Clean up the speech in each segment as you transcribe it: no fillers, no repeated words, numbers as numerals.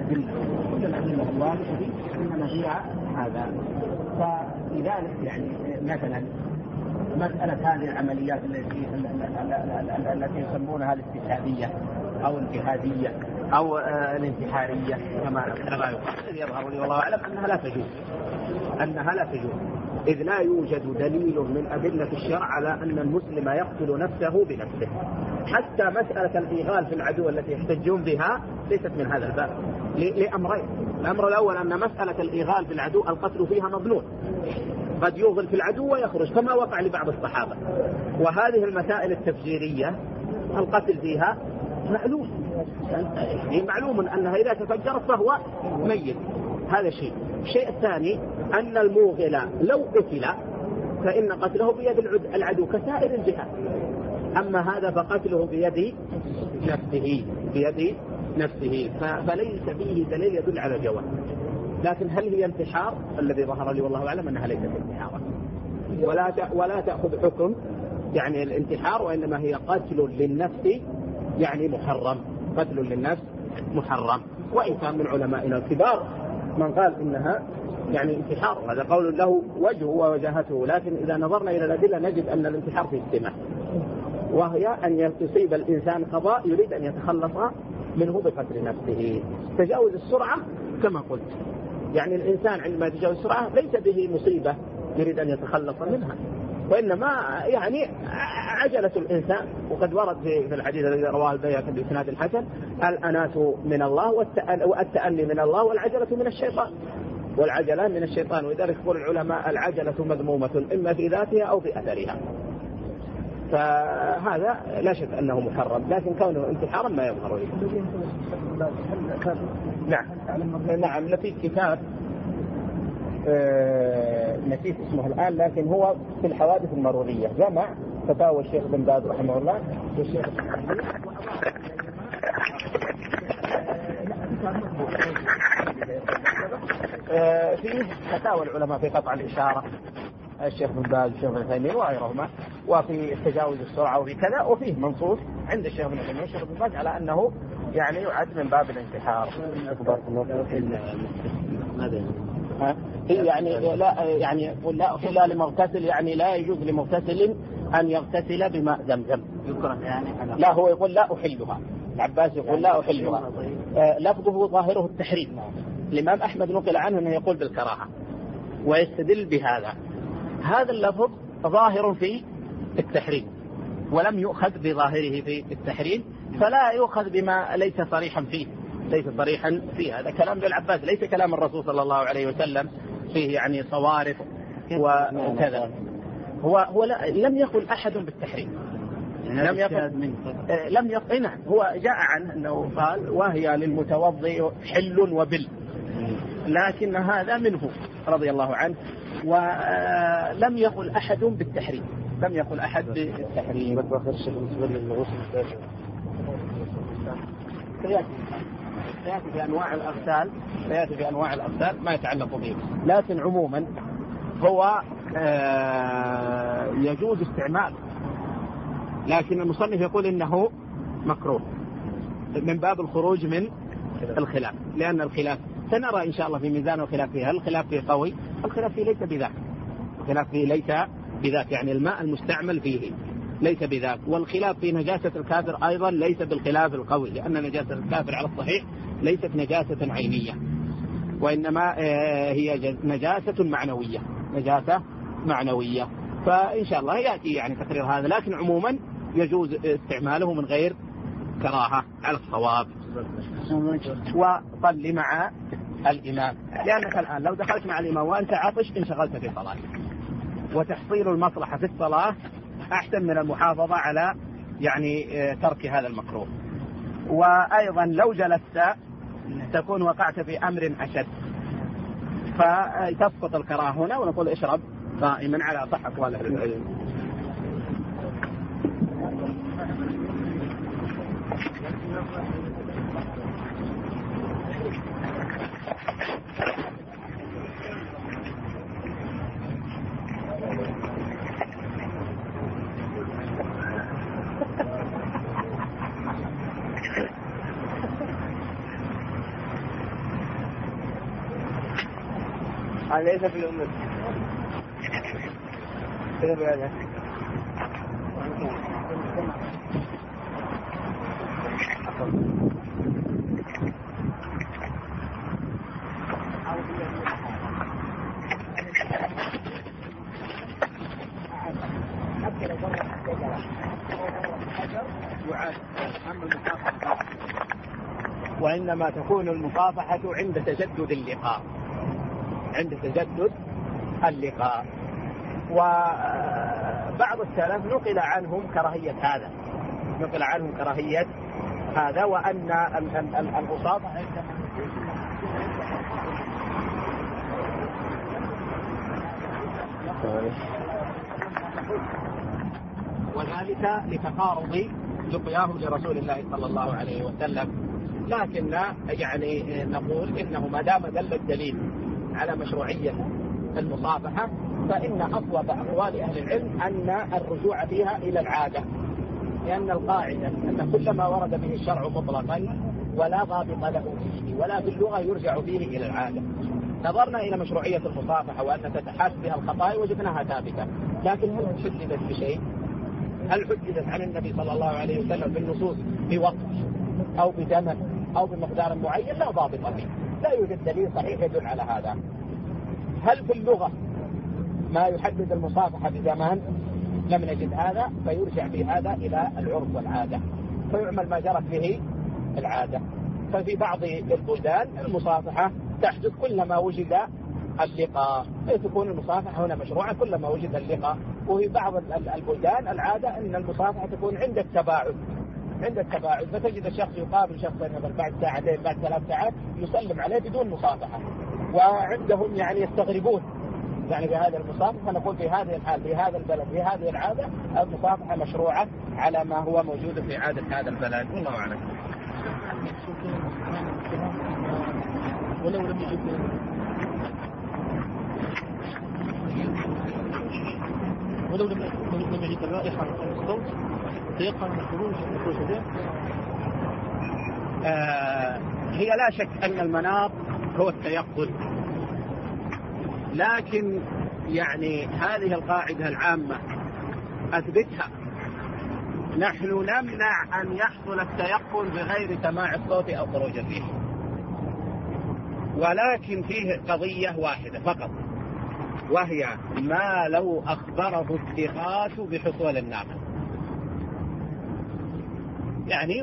الأدلة، كل الأدلة الله إنما هي هذا. فلذلك يعني مثلا مسألة هذه العمليات التي يسمونها الاستشهادية أو الجهادية أو الانتحارية كما يقال، يظهر لي والله أعلم أنها لا تجوز، إذ لا يوجد دليل من أدلة الشرع على أن المسلم يقتل نفسه بنفسه. حتى مسألة الإيغال في العدو التي يحتجون بها ليست من هذا الباب لأمرين. الأمر الأول أن مسألة الإيغال في العدو القتل فيها مظنون، قد يوغل في العدو ويخرج كما وقع لبعض الصحابة. وهذه المسائل التفجيرية القتل فيها معلوم، معلوم أنها إذا تفجرت فهو ميت. هذا شيء. الشيء الثاني أن الموغل لو قتل فإن قتله بيد العدو كسائر الجهاد، أما هذا فقتله بيد نفسه فليس فيه دليل يدل على جواز. لكن هل هي انتحار؟ الذي ظهر لي والله أعلم أنها ليست انتحارا، ولا تأخذ حكم يعني الانتحار، وإنما هي قتل للنفس يعني محرم، قتل للنفس محرم. وإن كان من علمائنا الكبار من قال إنها يعني انتحار، وهذا قول له وجهه ووجهته، لكن إذا نظرنا إلى الأدلة نجد أن الانتحار في السماء، وهي أن يصيب الإنسان قضاء يريد أن يتخلص منه بقتل نفسه. تجاوز السرعة كما قلت، يعني الإنسان عندما يتجاوز السرعة ليس به مصيبة يريد أن يتخلص منها، وإنما يعني عجلة الإنسان. وقد ورد في الحديث الذي رواه البيهقي بإسناد الحسن: الأنات من الله والتأني من الله والعجلة من الشيطان، والعجلة من الشيطان. ولذلك يقول العلماء العجلة مذمومة إما في ذاتها أو في أثرها. فهذا لا شك أنه محرم، لكن كونه انتحارا ما يظهر لي. نعم في كتاب نسيت اسمه الآن، لكن هو في الحوادث المرورية، جمع فتاوى الشيخ بن باز رحمه الله والشيخ في فتاوى العلماء في قطع الإشارة، الشيخ بن باز والشيخ بن عثيمين وغيرهما، وفي تجاوز السرعة وفي كذا، وفيه منصوص عند الشيخ بن عثيمين والشيخ بن باز على أنه يعني يعد من باب الانتحار. يعني لا يعني يقول لا لمغتسل، يعني لا يجوز لمغتسل أن يغتسل بماء زمزم. لا هو يقول لا أحلها، العباس يقول لا أحلها، لفظه ظاهره التحريم. الإمام أحمد نقل عنه أنه يقول بالكراهة ويستدل بهذا. هذا اللفظ ظاهر في التحريم ولم يؤخذ بظاهره في التحريم، فلا يؤخذ بما ليس صريحا فيه، ليس صريحا فيه. هذا كلام للعباس ليس كلام الرسول صلى الله عليه وسلم، فيه يعني صوارف وكذا. هو لم يقل أحد بالتحريم، لم يقل. نعم هو جاء عنه أنه قال وهي للمتوضئ حل وبل، لكن هذا منه رضي الله عنه، ولم يقل أحد بالتحريم، لم يقل أحد بالتحريم. سيأتي في أنواع الأغسال، سيأتي في أنواع الأغسال ما يتعلق به، لكن عموما هو يجوز استعمال، لكن المصنف يقول إنه مكروه من باب الخروج من الخلاف، لأن الخلاف سنرى إن شاء الله في ميزان الخلاف فيها. الخلاف فيه قوي، الخلاف فيه ليس بذاك، الخلاف فيه ليس بذاك، يعني الماء المستعمل فيه ليس بذاك. والخلاف في نجاسة الكافر أيضا ليس بالخلاف القوي، لأن نجاسة الكافر على الصحيح ليست نجاسة عينية، وإنما هي نجاسة معنوية، نجاسة معنوية. فإن شاء الله يأتي يعني تقرير هذا، لكن عموما يجوز استعماله من غير كراهة على الصواب. وصل مع الإمام، لأنك الآن لو دخلت مع الإمام وأنت عطش انشغلت في صلاتك، وتحصيل المصلحة في الصلاة أحسن من المحافظة على يعني ترك هذا المكروه. وأيضا لو جلست تكون وقعت في أمر أشد، فتسقط الكراهة هنا، ونقول اشرب قائما على صح أقوال أهل العلم. ليس في الأمور وإنما تكون المصافحة عند تجدد اللقاء، عند تجدد اللقاء. وبعض السلف نقل عنهم كراهية هذا، نقل عنهم كراهية هذا، وأن المصافحة وذلك لتقارب لقياهم لرسول الله صلى الله عليه وسلم. لكن يعني نقول إنه ما دام دل الدليل على مشروعية المصافحة فإن أصوب أقوال أهل العلم أن الرجوع فيها إلى العادة، لأن القاعدة أن كل ما ورد به الشرع مطلقا ولا ضابط له فيه ولا في اللغة يرجع فيه إلى العادة. نظرنا إلى مشروعية المصافحة وأن تتحاس بها الخطايا وجدناها ثابتة، لكن هل حددت بشيء؟ هل حددت عن النبي صلى الله عليه وسلم بالنصوص بوقت أو بزمن أو بمقدار معين؟ لا ضابط فيه، لا يوجد دليل صحيح يدل على هذا. هل في اللغة ما يحدد المصافحة بزمان؟ لم نجد هذا، فيرجع في هذا إلى العرف والعادة، فيعمل ما جرت به العادة. ففي بعض البلدان المصافحة تحدث كلما وجد اللقاء، تكون المصافحة هنا مشروعة كلما وجد اللقاء. وفي بعض البلدان العادة أن المصافحة تكون عند التباعد، عند التباعد، فتجد الشخص يقابل شخصا بعد ساعتين بعد 3 ساعات يسلم عليه بدون مصافحة، وعندهم يعني يستغربون يعني بهذا المصافحة. نقول في هذه الحال في هذا البلد في هذه العادة المصافحة مشروعة على ما هو موجود في عادة هذا البلد، والله أعلم. ولو لم يجد الرائحة الصوت تيقن الخروج هي لا شك أن المناط هو التيقن، لكن يعني هذه القاعدة العامة أثبتها. نحن نمنع أن يحصل التيقن بغير سماع الصوت أو خروج الريح، ولكن فيه قضية واحدة فقط، وهي ما لو أخبره الثقات بحصول الناقة. يعني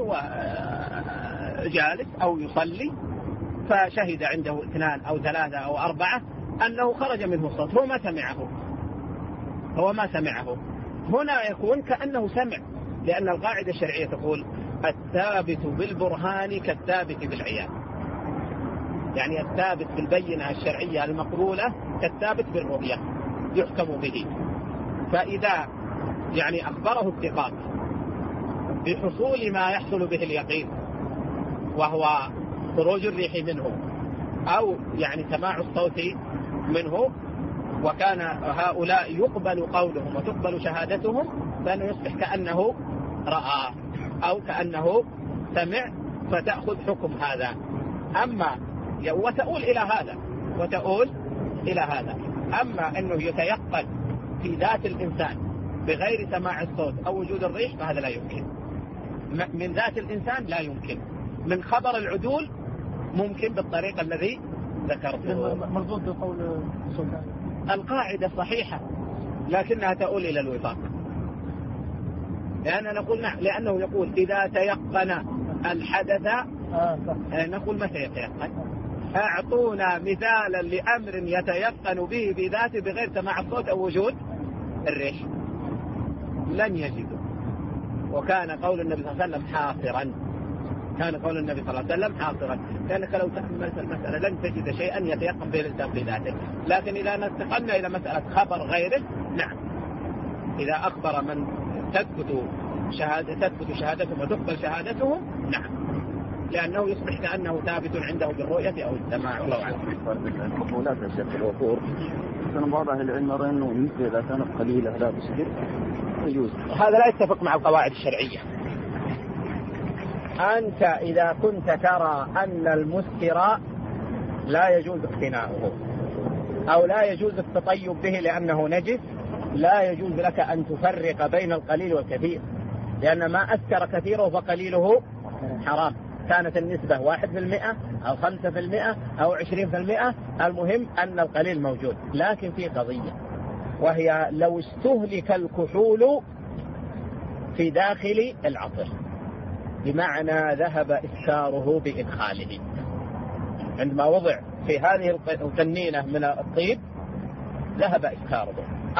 جالس أو يصلي فشهد عنده 2 أو 3 أو 4 أنه خرج منه الصوت، هو ما سمعه. هنا يكون كأنه سمع، لأن القاعدة الشرعية تقول الثابت بالبرهان كالثابت بالعيان، يعني الثابت بالبينة الشرعية المقبولة كالثابت بالرؤية يحكم به. فإذا يعني أخبره الثقات بحصول ما يحصل به اليقين وهو خروج الريح منه أو يعني سماع الصوت منه، وكان هؤلاء يقبل قولهم وتقبل شهادتهم، فإنه يصبح كأنه رأى أو كأنه سمع، فتأخذ حكم هذا. أما وتؤول إلى هذا أما أنه يتيقن في ذات الإنسان بغير سماع الصوت أو وجود الريح فهذا لا يمكن. من ذات الإنسان لا يمكن، من خبر العدول ممكن بالطريقة الذي ذكرته. مربوط بقول سلطان القاعدة صحيحة لكنها تؤول إلى الوفاق، لأنه يقول إذا تيقن الحدث نقول متى يتيقن؟ أعطونا مثالا لأمر يتيقن به بذاته بغير سماع الصوت أو وجود الريح. لن يجدوا. وكان قول النبي صلى الله عليه وسلم حاصرا، لأنك لو تأملت المسألة لن تجد شيئا يتيقن به الإنسان بذاته. لكن إذا انتقلنا إلى مسألة خبر غيره، نعم، إذا أخبر من تثبت شهادتهم وتقبل شهادتهم، نعم، لأنه يصبح كأنه ثابت عنده بالرؤية أو السماع. الله أعلم. قولات الشيخ الوقور كان بعض أهل العلم يرى أنه مثل إذا كانت قليلة لا بسجر يجوز. هذا لا يتفق مع القواعد الشرعية. أنت إذا كنت ترى أن المسكر لا يجوز اقتناؤه أو لا يجوز التطيب به لأنه نجس، لا يجوز لك أن تفرق بين القليل والكثير، لأن ما أسكر كثيره فقليله حرام، كانت النسبة 1% أو 5% أو 20%، المهم أن القليل موجود. لكن في قضية، وهي لو استهلك الكحول في داخل العطر، بمعنى ذهب إسكاره بإدخاله، عندما وضع في هذه القنينة من الطيب ذهب إسكاره،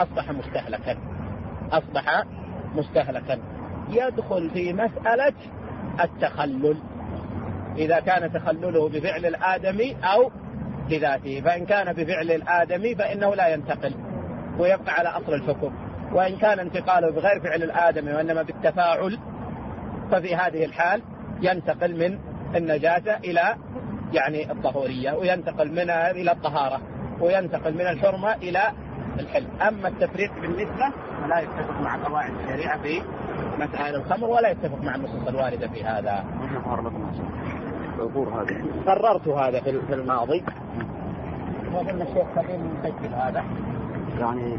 أصبح مستهلكا، يدخل في مسألة التخلل إذا كان تخلله بفعل الآدمي أو بذاته. فإن كان بفعل الآدمي فإنه لا ينتقل ويبقى على أصل الحكم، وإن كان انتقاله بغير فعل الآدمي وإنما بالتفاعل ففي هذه الحال ينتقل من النجاسة إلى يعني الطهورية، وينتقل منها إلى الطهارة، وينتقل من الحرمة إلى الحل. أما التفريق بالنسبة فلا يتفق مع قواعد الشريعة في مسائل الخمر، ولا يتفق مع النصوص الواردة في هذا. قررت هذا في الماضي، وقلنا الشيخ خليل يسجل هذا يعني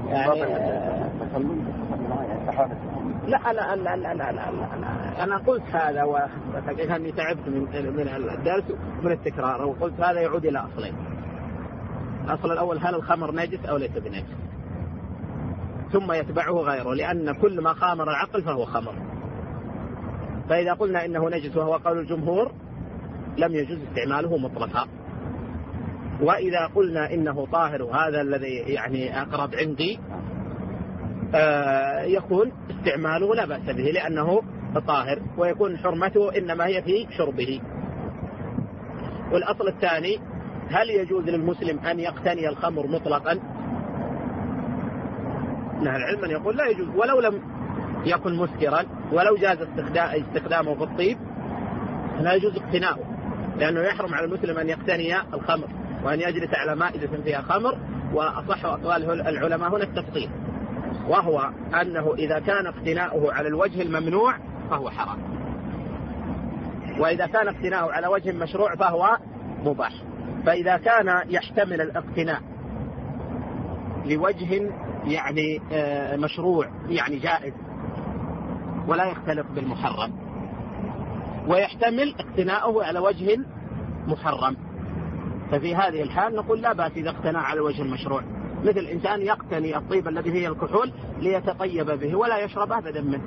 لا أنا قلت هذا، وأني تعبت من الدرس من التكرار، وقلت هذا يعود إلى أصلين. الأصل الأول: هل الخمر نجس أو ليس بنجس؟ ثم يتبعه غيره، لأن كل ما خامر العقل فهو خمر. فإذا قلنا إنه نجس وهو قول الجمهور لم يجوز استعماله مطلقا، وإذا قلنا إنه طاهر وهذا الذي يعني أقرب عندي يكون استعماله لا بأس به لأنه طاهر، ويكون حرمته إنما هي في شربه. والأصل الثاني: هل يجوز للمسلم أن يقتني الخمر مطلقا؟ أهل العلم يقول لا يجوز، ولو لم يكن مسكرا، ولو جاز استخدامه في الطيب لا يجوز اقتناؤه، لأنه يحرم على المسلم أن يقتني الخمر وأن يجلس على مائدة فيها خمر. وأصح أقوال العلماء هنا التفصيل، وهو أنه إذا كان اقتناؤه على الوجه الممنوع فهو حرام، وإذا كان اقتناؤه على وجه مشروع فهو مباح. فإذا كان يحتمل الاقتناء لوجه يعني مشروع يعني جائز ولا يختلط بالمحرم، ويحتمل اقتناؤه على وجه محرم، ففي هذه الحال نقول لا بأس إذا اقتنى على وجه المشروع. مثل إنسان يقتني الطيب الذي هي الكحول ليتطيب به ولا يشرب أبدا منه،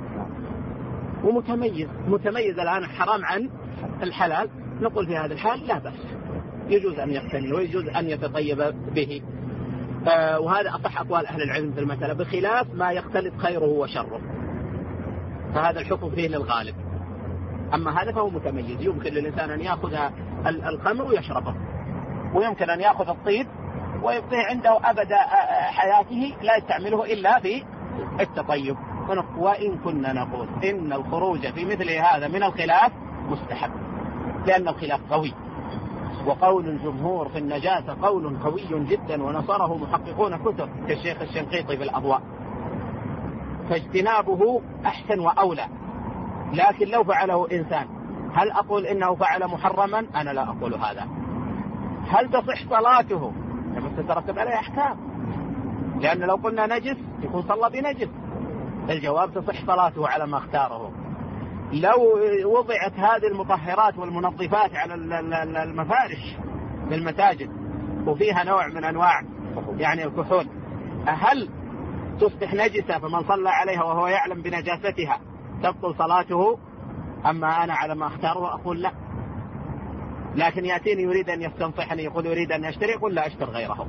ومتميز الآن حرام عن الحلال، نقول في هذا الحال لا بأس، يجوز أن يقتني ويجوز أن يتطيب به. وهذا أصح أقوال أهل العلم في المسألة، بخلاف ما يختلط خيره وشره، فهذا الحكم فيه للغالب. أما هذا فهو متميز، يمكن للإنسان أن يأخذ الخمر ويشربه، ويمكن أن يأخذ الطيب ويبقيه عنده أبد حياته لا يستعمله إلا في التطيب. وإن كنا نقول إن الخروج في مثل هذا من الخلاف مستحب، لأن الخلاف قوي، وقول الجمهور في النجاسة قول قوي جدا، ونصره محققون كتب كالشيخ الشنقيطي في الأضواء، فاجتنابه أحسن وأولى. لكن لو فعله إنسان، هل أقول إنه فعل محرما؟ أنا لا أقول هذا. هل تصح صلاته؟ بس تترتب عليه أحكام، لأن لو قلنا نجس يكون صلى بنجس. الجواب: تصح صلاته على ما اختاره. لو وضعت هذه المطهرات والمنظفات على المفارش بالمساجد وفيها نوع من أنواع يعني الكحول، هل تصبح نجسة فمن صلى عليها وهو يعلم بنجاستها تبطل صلاته؟ أما أنا على ما اختاره أقول لا. لكن يأتيني يريد أن يستنصحني، يقول يريد أن يشتري، يقول لا أشتر غيره.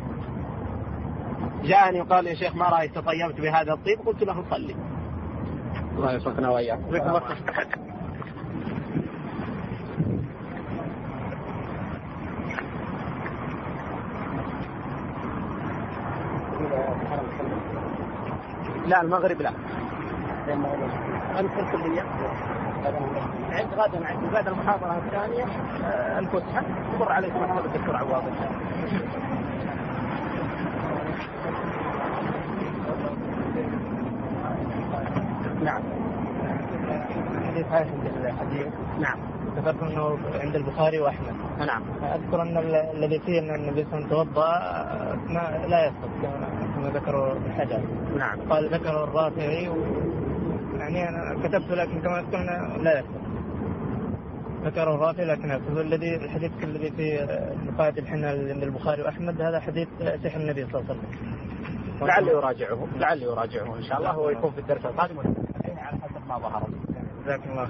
جاءني وقال: يا شيخ ما رأيك تطيبت بهذا الطيب؟ قلت له: صلي. الله يسعدنا وإياك. لا المغرب لا. أنت في الكلية عند غدا عند المحاضرة الثانية الفسحة مر عليك مكتب الدكتور عواض. نعم. حديث. نعم. ذكرت أنه عند البخاري وأحمد. نعم. أذكر أن الذي فيه أن النبي صلى الله عليه وسلم توضأ لا يسقط كما ذكروا الحجر. نعم. قال ذكره الرافعي يعني أنا كتبت لكن كما أذكر لا يسقط. ذكره الرافعي لكن الحديث الذي في نقاط الحنة عند البخاري وأحمد هذا حديث صحيح النبي صلى الله عليه وسلم. لعل يراجعه إن شاء الله، هو يكون في الدرس القادم على حسب ما ظهر. جزاكم الله.